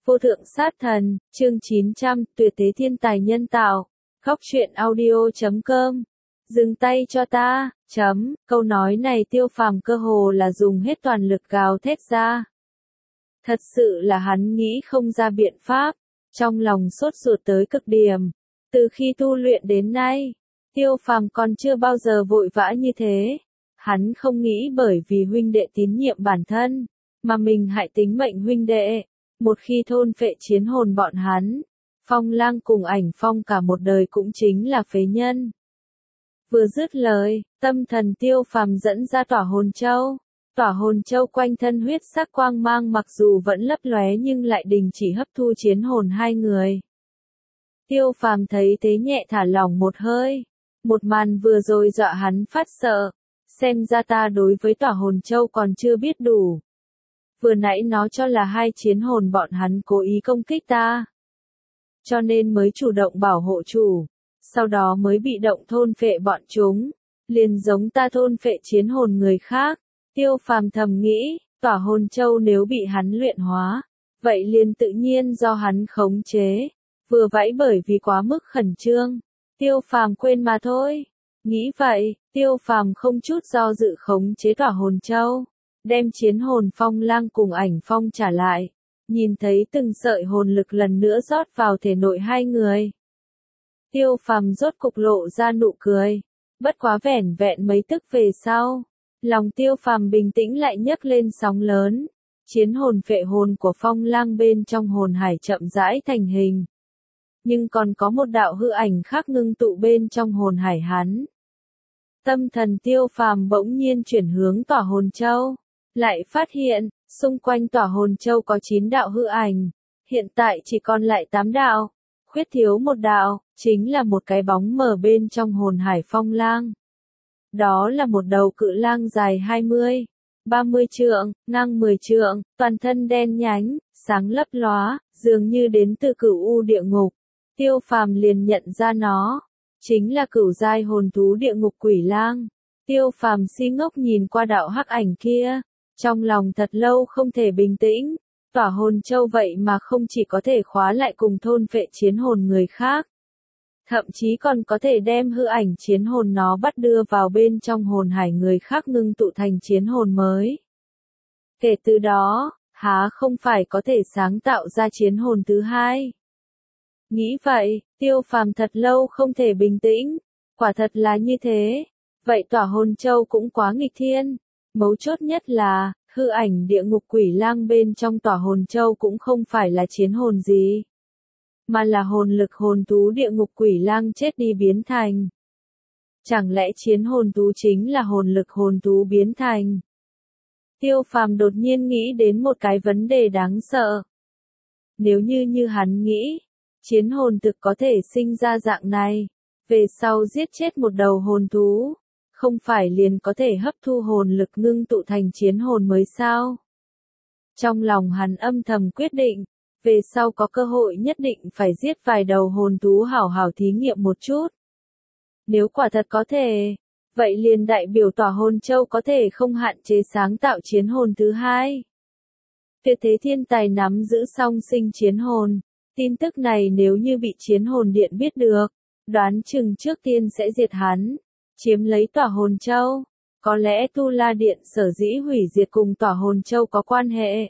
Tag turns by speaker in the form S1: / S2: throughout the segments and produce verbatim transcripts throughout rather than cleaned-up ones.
S1: Vô thượng sát thần, chương chín trăm, tuyệt thế thiên tài nhân tạo. Góc truyện audio chấm com. Dừng tay cho ta, chấm, câu nói này Tiêu Phàm cơ hồ là dùng hết toàn lực gào thét ra. Thật sự là hắn nghĩ không ra biện pháp, trong lòng sốt ruột tới cực điểm. Từ khi tu luyện đến nay, Tiêu Phàm còn chưa bao giờ vội vã như thế. Hắn không nghĩ bởi vì huynh đệ tín nhiệm bản thân, mà mình hại tính mệnh huynh đệ. Một khi thôn phệ chiến hồn bọn hắn, Phong Lang cùng Ảnh Phong cả một đời cũng chính là phế nhân. Vừa dứt lời, tâm thần Tiêu Phàm dẫn ra tỏa hồn châu. Tỏa hồn châu quanh thân huyết sắc quang mang mặc dù vẫn lấp lóe nhưng lại đình chỉ hấp thu chiến hồn hai người. Tiêu Phàm thấy thế nhẹ thả lỏng một hơi. Một màn vừa rồi dọa hắn phát sợ. Xem ra ta đối với tỏa hồn châu còn chưa biết đủ. Vừa nãy nó cho là hai chiến hồn bọn hắn cố ý công kích ta. Cho nên mới chủ động bảo hộ chủ. Sau đó mới bị động thôn phệ bọn chúng. Liền giống ta thôn phệ chiến hồn người khác. Tiêu Phàm thầm nghĩ, tỏa hồn châu nếu bị hắn luyện hóa, vậy liền tự nhiên do hắn khống chế. Vừa vẫy bởi vì quá mức khẩn trương, Tiêu Phàm quên mà thôi. Nghĩ vậy, Tiêu Phàm không chút do dự khống chế tỏa hồn châu, đem chiến hồn Phong Lang cùng Ảnh Phong trả lại. Nhìn thấy từng sợi hồn lực lần nữa rót vào thể nội hai người. Tiêu Phàm rốt cục lộ ra nụ cười, bất quá vẻn vẹn mấy tức về sau. Lòng Tiêu Phàm bình tĩnh lại nhấc lên sóng lớn. Chiến hồn phệ hồn của Phong Lang bên trong hồn hải chậm rãi thành hình. Nhưng còn có một đạo hư ảnh khác ngưng tụ bên trong hồn hải hắn. Tâm thần Tiêu Phàm bỗng nhiên chuyển hướng tỏa hồn châu. Lại phát hiện, xung quanh tỏa hồn châu có chín đạo hư ảnh. Hiện tại chỉ còn lại tám đạo. Khuyết thiếu một đạo, chính là một cái bóng mờ bên trong hồn hải Phong Lang. Đó là một đầu cự lang dài hai mươi, ba mươi trượng, ngang mười trượng, toàn thân đen nhánh, sáng lấp lóa, dường như đến từ cửu u địa ngục. Tiêu Phàm liền nhận ra nó, chính là cửu giai hồn thú địa ngục quỷ lang. Tiêu Phàm si ngốc nhìn qua đạo hắc ảnh kia, trong lòng thật lâu không thể bình tĩnh. Tỏa hồn châu vậy mà không chỉ có thể khóa lại cùng thôn phệ chiến hồn người khác. Thậm chí còn có thể đem hư ảnh chiến hồn nó bắt đưa vào bên trong hồn hải người khác ngưng tụ thành chiến hồn mới. Kể từ đó, há không phải có thể sáng tạo ra chiến hồn thứ hai. Nghĩ vậy, Tiêu Phàm thật lâu không thể bình tĩnh. Quả thật là như thế. Vậy tỏa hồn châu cũng quá nghịch thiên. Mấu chốt nhất là, hư ảnh địa ngục quỷ lang bên trong tỏa hồn châu cũng không phải là chiến hồn gì. Mà là hồn lực hồn thú địa ngục quỷ lang chết đi biến thành. Chẳng lẽ chiến hồn thú chính là hồn lực hồn thú biến thành? Tiêu Phàm đột nhiên nghĩ đến một cái vấn đề đáng sợ. Nếu như như hắn nghĩ, chiến hồn thực có thể sinh ra dạng này, về sau giết chết một đầu hồn thú, không phải liền có thể hấp thu hồn lực ngưng tụ thành chiến hồn mới sao? Trong lòng hắn âm thầm quyết định. Về sau có cơ hội nhất định phải giết vài đầu hồn thú hảo hảo thí nghiệm một chút. Nếu quả thật có thể, vậy liền đại biểu tỏa hồn châu có thể không hạn chế sáng tạo chiến hồn thứ hai. Tuyệt thế thiên tài nắm giữ song sinh chiến hồn. Tin tức này nếu như bị chiến hồn điện biết được, đoán chừng trước tiên sẽ diệt hắn, chiếm lấy tỏa hồn châu. Có lẽ Tu La Điện sở dĩ hủy diệt cùng tỏa hồn châu có quan hệ.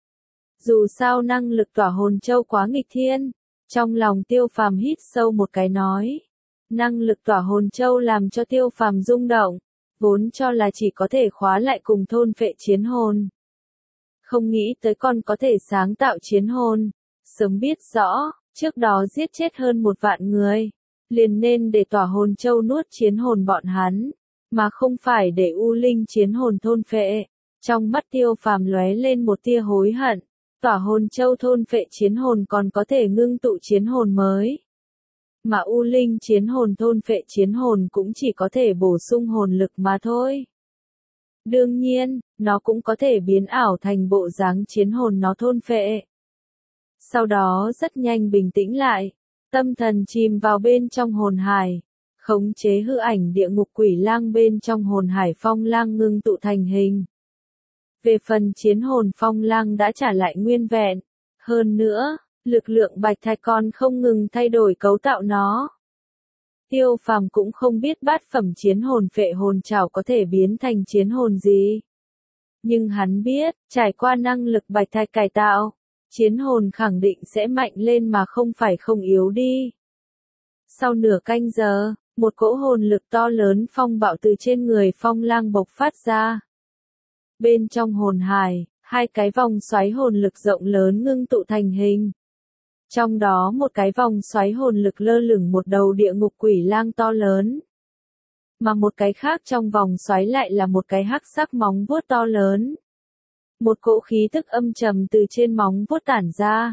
S1: Dù sao năng lực tỏa hồn châu quá nghịch thiên, trong lòng Tiêu Phàm hít sâu một cái nói. Năng lực tỏa hồn châu làm cho Tiêu Phàm rung động, vốn cho là chỉ có thể khóa lại cùng thôn phệ chiến hồn. Không nghĩ tới còn có thể sáng tạo chiến hồn, sớm biết rõ, trước đó giết chết hơn một vạn người, liền nên để tỏa hồn châu nuốt chiến hồn bọn hắn, mà không phải để U Linh chiến hồn thôn phệ. Trong mắt Tiêu Phàm lóe lên một tia hối hận. Tỏa hồn châu thôn phệ chiến hồn còn có thể ngưng tụ chiến hồn mới. Mà U Linh chiến hồn thôn phệ chiến hồn cũng chỉ có thể bổ sung hồn lực mà thôi. Đương nhiên, nó cũng có thể biến ảo thành bộ dáng chiến hồn nó thôn phệ. Sau đó rất nhanh bình tĩnh lại, tâm thần chìm vào bên trong hồn hải, khống chế hư ảnh địa ngục quỷ lang bên trong hồn hải Phong Lang ngưng tụ thành hình. Về phần chiến hồn Phong Lang đã trả lại nguyên vẹn, Hơn nữa, lực lượng bạch thạch còn không ngừng thay đổi cấu tạo nó. Tiêu Phàm cũng không biết bát phẩm chiến hồn phệ hồn trảo có thể biến thành chiến hồn gì. Nhưng hắn biết, trải qua năng lực bạch thạch cải tạo, chiến hồn khẳng định sẽ mạnh lên mà không phải không yếu đi. Sau nửa canh giờ, một cỗ hồn lực to lớn phong bạo từ trên người Phong Lang bộc phát ra. Bên trong hồn hải, hai cái vòng xoáy hồn lực rộng lớn ngưng tụ thành hình. Trong đó một cái vòng xoáy hồn lực lơ lửng một đầu địa ngục quỷ lang to lớn. Mà một cái khác trong vòng xoáy lại là một cái hắc sắc móng vuốt to lớn. Một cỗ khí tức âm trầm từ trên móng vuốt tản ra.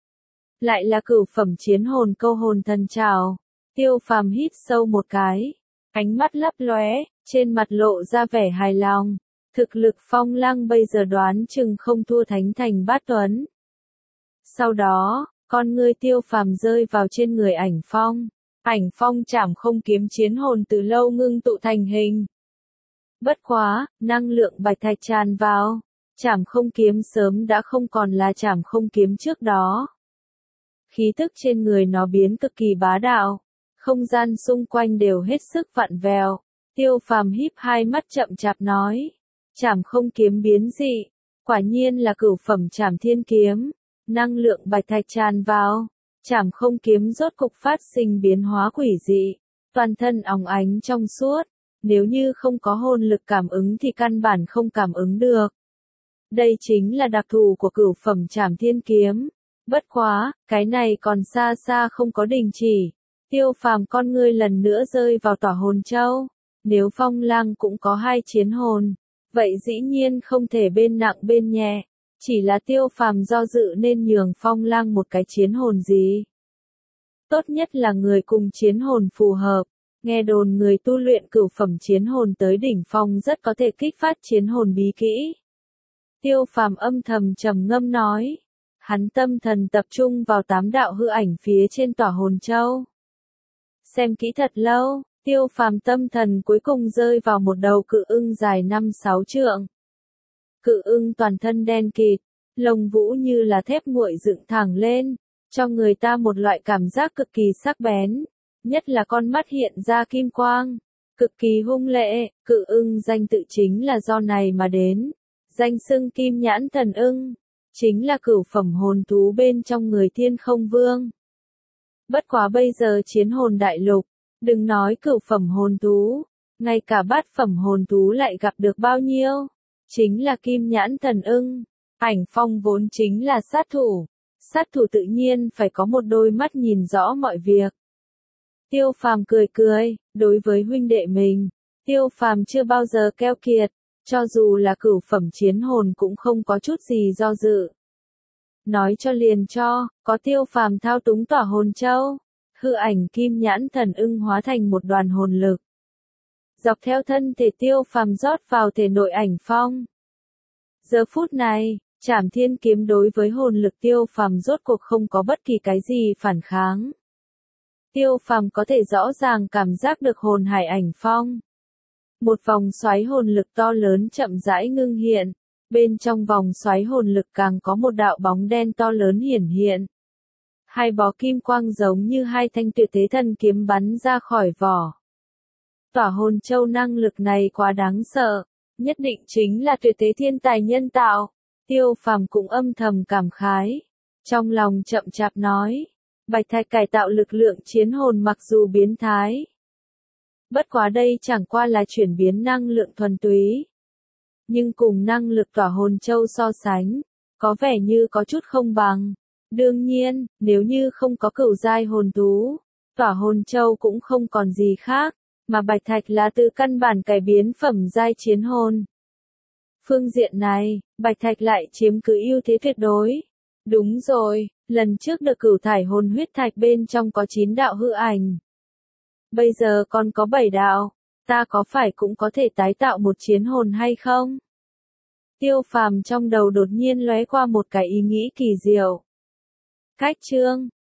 S1: Lại là cửu phẩm chiến hồn câu hồn thần trảo. Tiêu Phàm hít sâu một cái, ánh mắt lấp lóe, trên mặt lộ ra vẻ hài lòng. Thực lực Phong Lang bây giờ đoán chừng không thua Thánh Thành Bát Tuấn. Sau đó, con ngươi Tiêu Phàm rơi vào trên người Ảnh Phong. Ảnh Phong trảm không kiếm chiến hồn từ lâu ngưng tụ thành hình. Bất quá, năng lượng bạch thạch tràn vào, trảm không kiếm sớm đã không còn là trảm không kiếm trước đó. Khí tức trên người nó biến cực kỳ bá đạo, không gian xung quanh đều hết sức vặn vẹo. Tiêu Phàm híp hai mắt chậm chạp nói, trảm không kiếm biến dị, quả nhiên là cửu phẩm trảm thiên kiếm. Năng lượng bạch thạch tràn vào, trảm không kiếm rốt cục phát sinh biến hóa quỷ dị, toàn thân óng ánh trong suốt, nếu như không có hồn lực cảm ứng thì căn bản không cảm ứng được. Đây chính là đặc thù của cửu phẩm trảm thiên kiếm. Bất quá, cái này còn xa xa không có đình chỉ. Tiêu Phàm con ngươi lần nữa rơi vào tỏa hồn châu. Nếu Phong Lang cũng có hai chiến hồn, vậy dĩ nhiên không thể bên nặng bên nhẹ. Chỉ là Tiêu Phàm do dự nên nhường Phong Lang một cái chiến hồn gì. Tốt nhất là người cùng chiến hồn phù hợp. Nghe đồn người tu luyện cửu phẩm chiến hồn tới đỉnh phong rất có thể kích phát chiến hồn bí kỹ. Tiêu Phàm âm thầm trầm ngâm nói. Hắn tâm thần tập trung vào tám đạo hư ảnh phía trên tỏa hồn châu. Xem kỹ thật lâu, Tiêu Phàm tâm thần cuối cùng rơi vào một đầu cự ưng dài năm sáu trượng. Cự ưng toàn thân đen kịt, lông vũ như là thép nguội dựng thẳng lên, cho người ta một loại cảm giác cực kỳ sắc bén, nhất là con mắt hiện ra kim quang, cực kỳ hung lệ. Cự ưng danh tự chính là do này mà đến, danh xưng Kim Nhãn Thần Ưng, chính là cửu phẩm hồn thú bên trong người Thiên Không Vương. Bất quá bây giờ chiến hồn đại lục, đừng nói cửu phẩm hồn thú, ngay cả bát phẩm hồn thú lại gặp được bao nhiêu. Chính là Kim Nhãn Thần Ưng. Ảnh Phong vốn chính là sát thủ. Sát thủ tự nhiên phải có một đôi mắt nhìn rõ mọi việc. Tiêu Phàm cười cười, đối với huynh đệ mình, Tiêu Phàm chưa bao giờ keo kiệt, cho dù là cửu phẩm chiến hồn cũng không có chút gì do dự. Nói cho liền cho, có Tiêu Phàm thao túng tỏa hồn châu, hư ảnh Kim Nhãn Thần Ưng hóa thành một đoàn hồn lực. Dọc theo thân thể Tiêu Phàm rót vào thể nội Ảnh Phong. Giờ phút này, Trảm Thiên kiếm đối với hồn lực Tiêu Phàm rốt cuộc không có bất kỳ cái gì phản kháng. Tiêu Phàm có thể rõ ràng cảm giác được hồn hải Ảnh Phong. Một vòng xoáy hồn lực to lớn chậm rãi ngưng hiện, bên trong vòng xoáy hồn lực càng có một đạo bóng đen to lớn hiển hiện. Hai bó kim quang giống như hai thanh tuyệt thế thần kiếm bắn ra khỏi vỏ. Tỏa hồn châu năng lực này quá đáng sợ, nhất định chính là tuyệt thế thiên tài nhân tạo. Tiêu Phàm cũng âm thầm cảm khái, trong lòng chậm chạp nói, bạch thạch cải tạo lực lượng chiến hồn mặc dù biến thái. Bất quá đây chẳng qua là chuyển biến năng lượng thuần túy. Nhưng cùng năng lực tỏa hồn châu so sánh, có vẻ như có chút không bằng. Đương nhiên, nếu như không có cửu giai hồn thú, tỏa hồn châu cũng không còn gì khác, mà bạch thạch là từ căn bản cải biến phẩm giai chiến hồn. Phương diện này, bạch thạch lại chiếm cứ ưu thế tuyệt đối. Đúng rồi, lần trước được cửu thải hồn huyết thạch bên trong có chín đạo hư ảnh. Bây giờ còn có bảy đạo, ta có phải cũng có thể tái tạo một chiến hồn hay không? Tiêu Phàm trong đầu đột nhiên lóe qua một cái ý nghĩ kỳ diệu. Cách chương